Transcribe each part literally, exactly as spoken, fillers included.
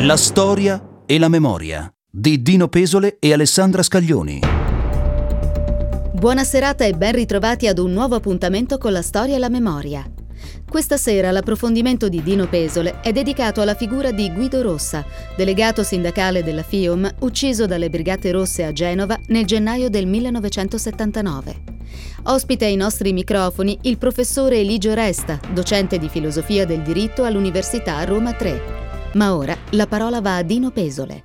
La storia e la memoria di Dino Pesole e Alessandra Scaglioni. Buona serata e ben ritrovati ad un nuovo appuntamento con la storia e la memoria. Questa sera l'approfondimento di Dino Pesole è dedicato alla figura di Guido Rossa, delegato sindacale della FIOM, ucciso dalle Brigate Rosse a Genova nel gennaio del millenovecentosettantanove. Ospite ai nostri microfoni il professore Eligio Resta, docente di filosofia del diritto all'Università Roma tre. Ma ora la parola va a Dino Pesole.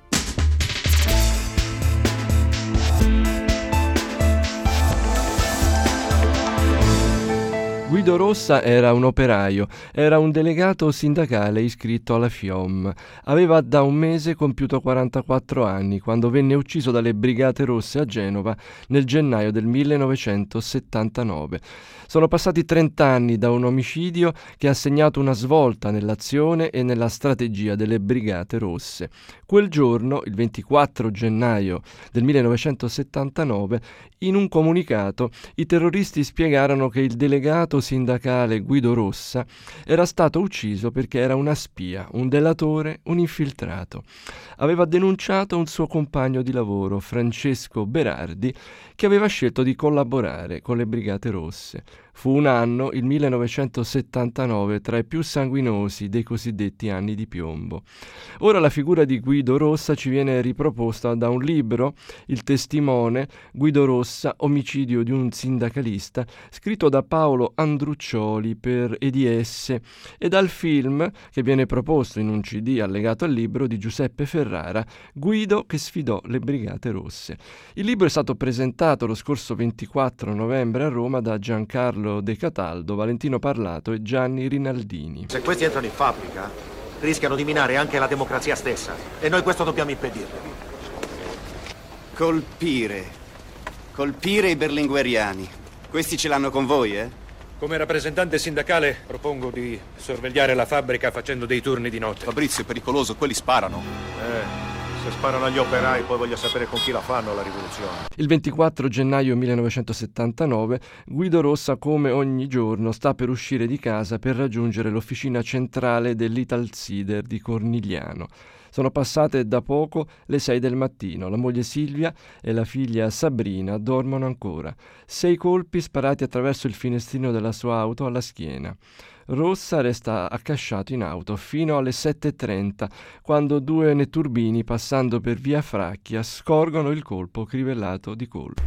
Guido Rossa era un operaio, era un delegato sindacale iscritto alla FIOM. Aveva da un mese compiuto quarantaquattro anni quando venne ucciso dalle Brigate Rosse a Genova nel gennaio del millenovecentosettantanove. Sono passati trent'anni da un omicidio che ha segnato una svolta nell'azione e nella strategia delle Brigate Rosse. Quel giorno, il ventiquattro gennaio del millenovecentosettantanove, in un comunicato i terroristi spiegarono che il delegato sindacale Guido Rossa era stato ucciso perché era una spia, un delatore, un infiltrato. Aveva denunciato un suo compagno di lavoro, Francesco Berardi, che aveva scelto di collaborare con le Brigate Rosse. Fu un anno, il millenovecentosettantanove, tra i più sanguinosi dei cosiddetti anni di piombo. Ora la figura di Guido Rossa ci viene riproposta da un libro, Il testimone, Guido Rossa, omicidio di un sindacalista, scritto da Paolo Andruccioli per E D S, e dal film che viene proposto in un C D allegato al libro di Giuseppe Ferrara, Guido che sfidò le Brigate Rosse. Il libro è stato presentato lo scorso ventiquattro novembre a Roma da Giancarlo De Cataldo, Valentino Parlato e Gianni Rinaldini. Se questi entrano in fabbrica, rischiano di minare anche la democrazia stessa, e noi questo dobbiamo impedirlo. Colpire. Colpire i berlingueriani. Questi ce l'hanno con voi, eh? Come rappresentante sindacale propongo di sorvegliare la fabbrica facendo dei turni di notte. Fabrizio, è pericoloso, quelli sparano. Eh... Se sparano agli operai, poi voglio sapere con chi la fanno la rivoluzione. Il ventiquattro gennaio millenovecentosettantanove, Guido Rossa, come ogni giorno, sta per uscire di casa per raggiungere l'officina centrale dell'Italsider di Cornigliano. Sono passate da poco le sei del mattino. La moglie Silvia e la figlia Sabrina dormono ancora. Sei colpi sparati attraverso il finestrino della sua auto alla schiena. Rossa resta accasciato in auto fino alle sette e trenta, quando due netturbini, passando per via Fracchia, scorgono il colpo crivellato di colpo.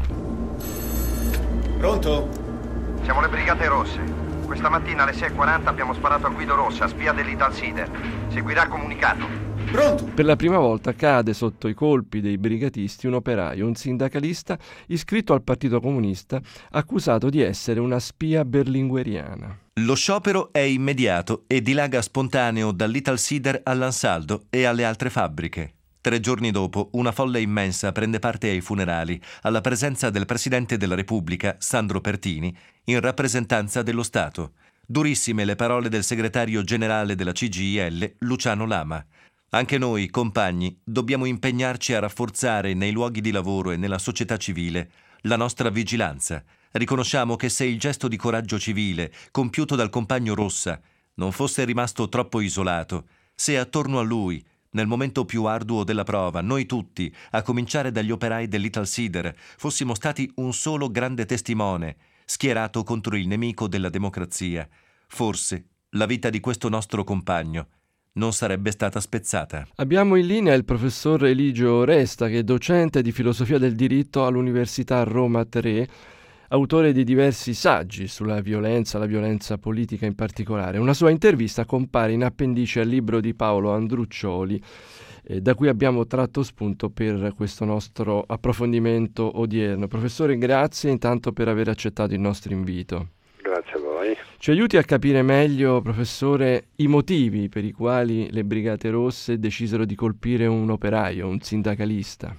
Pronto? Siamo le Brigate Rosse. Questa mattina alle sei e quaranta abbiamo sparato a Guido Rossa, spia dell'Italsider. Seguirà comunicato. Pronto? Per la prima volta cade sotto i colpi dei brigatisti un operaio, un sindacalista iscritto al Partito Comunista, accusato di essere una spia berlingueriana. Lo sciopero è immediato e dilaga spontaneo dall'Italsider all'Ansaldo e alle altre fabbriche. Tre giorni dopo, una folla immensa prende parte ai funerali, alla presenza del Presidente della Repubblica, Sandro Pertini, in rappresentanza dello Stato. Durissime le parole del segretario generale della C G I L, Luciano Lama. Anche noi, compagni, dobbiamo impegnarci a rafforzare nei luoghi di lavoro e nella società civile la nostra vigilanza. Riconosciamo che se il gesto di coraggio civile compiuto dal compagno Rossa non fosse rimasto troppo isolato, se attorno a lui, nel momento più arduo della prova, noi tutti, a cominciare dagli operai dell'Italsider, fossimo stati un solo grande testimone, schierato contro il nemico della democrazia, forse la vita di questo nostro compagno non sarebbe stata spezzata. Abbiamo in linea il professor Eligio Resta, che è docente di filosofia del diritto all'Università Roma tre, autore di diversi saggi sulla violenza, la violenza politica in particolare. Una sua intervista compare in appendice al libro di Paolo Andruccioli, eh, da cui abbiamo tratto spunto per questo nostro approfondimento odierno. Professore, grazie intanto per aver accettato il nostro invito. Grazie a voi. Ci aiuti a capire meglio, professore, i motivi per i quali le Brigate Rosse decisero di colpire un operaio, un sindacalista.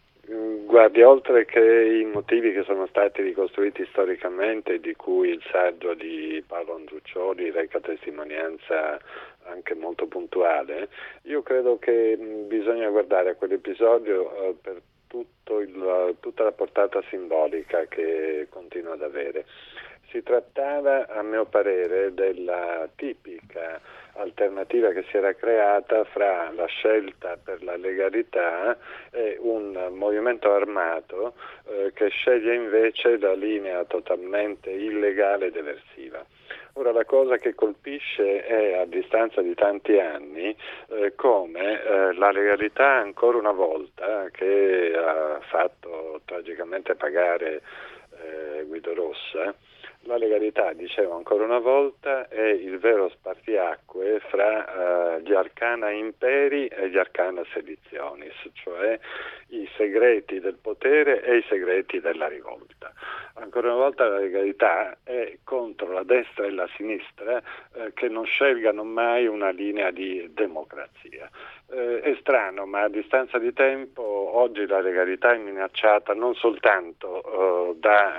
Guardi, oltre che i motivi che sono stati ricostruiti storicamente, di cui il saggio di Paolo Andruccioli reca testimonianza anche molto puntuale, io credo che bisogna guardare a quell'episodio eh, per tutto il, tutta la portata simbolica che continua ad avere. Si trattava, a mio parere, della tipica alternativa che si era creata fra la scelta per la legalità e un movimento armato eh, che sceglie invece la linea totalmente illegale ed eversiva. Ora, la cosa che colpisce è, a distanza di tanti anni, eh, come eh, la legalità ancora una volta, che ha fatto tragicamente pagare eh, Guido Rossa, la legalità, dicevo ancora una volta, è il vero spartiacque fra uh, gli arcana imperi e gli arcana sedizionis, cioè i segreti del potere e i segreti della rivolta. Ancora una volta la legalità è contro la destra e la sinistra eh, che non scelgano mai una linea di democrazia. Eh, è strano, ma a distanza di tempo oggi la legalità è minacciata non soltanto eh,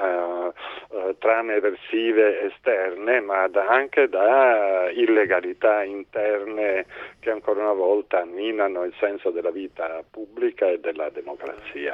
da eh, trame eversive esterne, ma da, anche da illegalità interne che ancora una volta minano il senso della vita pubblica e della democrazia.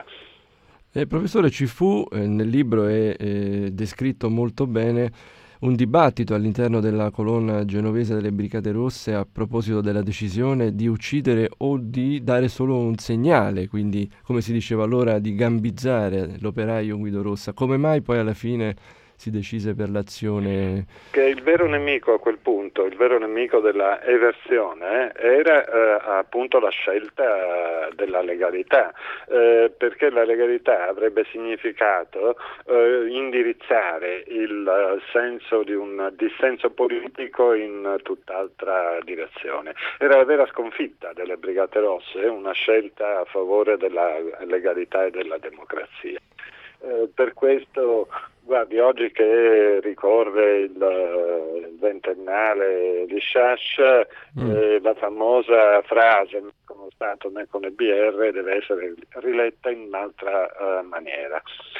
Eh, professore, ci fu, eh, nel libro è eh, descritto molto bene un dibattito all'interno della colonna genovese delle Brigate Rosse a proposito della decisione di uccidere o di dare solo un segnale, quindi, come si diceva allora, di gambizzare l'operaio Guido Rossa. Come mai poi alla fine si decise per l'azione? Che il vero nemico a quel punto, il vero nemico della eversione eh, era eh, appunto la scelta della legalità, eh, perché la legalità avrebbe significato eh, indirizzare il uh, senso di un dissenso politico in tutt'altra direzione. Era la vera sconfitta delle Brigate Rosse, una scelta a favore della legalità e della democrazia. Eh, per questo, guardi, oggi che ricorre il, il ventennale di Sciascia, mm. eh, la famosa frase "né con lo Stato né con le B R" deve essere riletta in un'altra uh, maniera.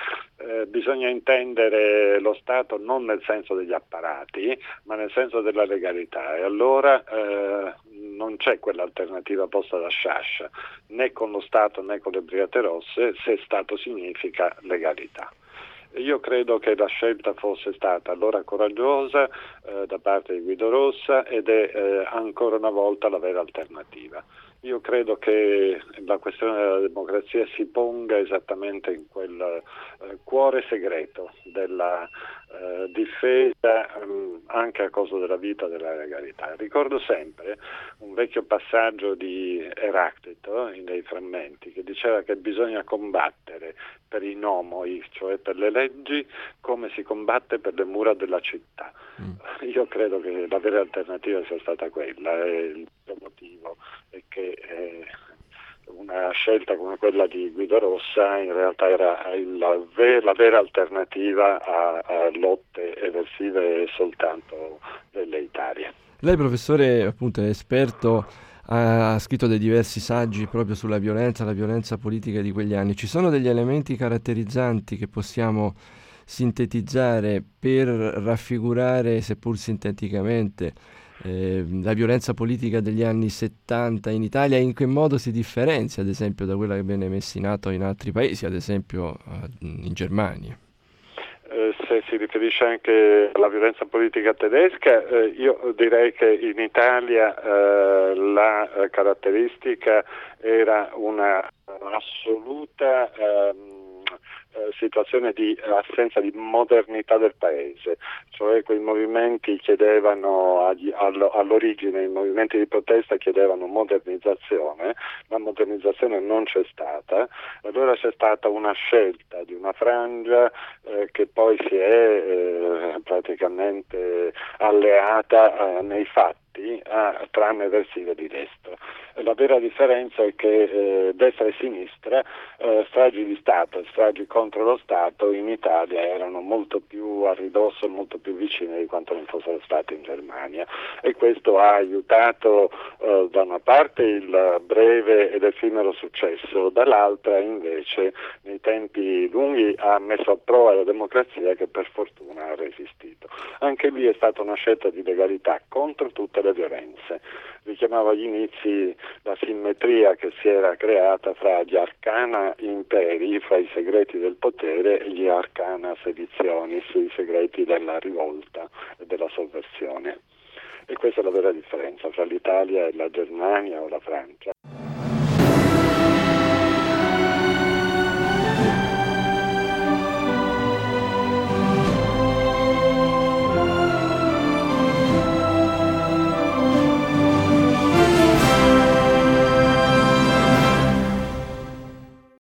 Eh, bisogna intendere lo Stato non nel senso degli apparati, ma nel senso della legalità, e allora eh, non c'è quell'alternativa posta da Sciascia, né con lo Stato né con le Brigate Rosse, se Stato significa legalità. Io credo che la scelta fosse stata allora coraggiosa eh, da parte di Guido Rossa ed è eh, ancora una volta la vera alternativa. Io credo che la questione della democrazia si ponga esattamente in quel eh, cuore segreto della eh, difesa um, anche a costo della vita e della legalità. Ricordo sempre un vecchio passaggio di Eraclito in dei frammenti che diceva che bisogna combattere per i nomoi, cioè per le leggi, come si combatte per le mura della città. Mm. Io credo che la vera alternativa sia stata quella, e il motivo è che eh, una scelta come quella di Guido Rossa in realtà era il, la, ver, la vera alternativa a, a lotte eversive soltanto velleitarie. Lei, professore, appunto è esperto, ha scritto dei diversi saggi proprio sulla violenza, la violenza politica di quegli anni. Ci sono degli elementi caratterizzanti che possiamo sintetizzare per raffigurare, seppur sinteticamente, eh, la violenza politica degli anni settanta in Italia, e in che modo si differenzia, ad esempio, da quella che viene messa in atto in altri paesi, ad esempio in Germania? Eh, se si riferisce anche alla violenza politica tedesca, eh, io direi che in Italia eh, la eh, caratteristica era una assoluta ehm, situazione di assenza di modernità del paese, cioè quei movimenti chiedevano agli, all'origine, i movimenti di protesta chiedevano modernizzazione, la modernizzazione non c'è stata, allora c'è stata una scelta di una frangia eh, che poi si è eh, praticamente alleata eh, nei fatti a trame eversive di destra. La vera differenza è che eh, destra e sinistra, eh, stragi di Stato e stragi contro lo Stato in Italia erano molto più a ridosso, molto più vicine di quanto non fossero state in Germania, e questo ha aiutato eh, da una parte il breve ed effimero successo, dall'altra invece nei tempi lunghi ha messo a prova la democrazia, che per fortuna ha resistito. Anche lì è stata una scelta di legalità contro tutte le violenze. Richiamavo agli inizi la simmetria che si era creata fra gli arcana imperi, fra i segreti del potere, e gli arcana sedizionis, i segreti della rivolta e della sovversione. E questa è la vera differenza fra l'Italia e la Germania o la Francia.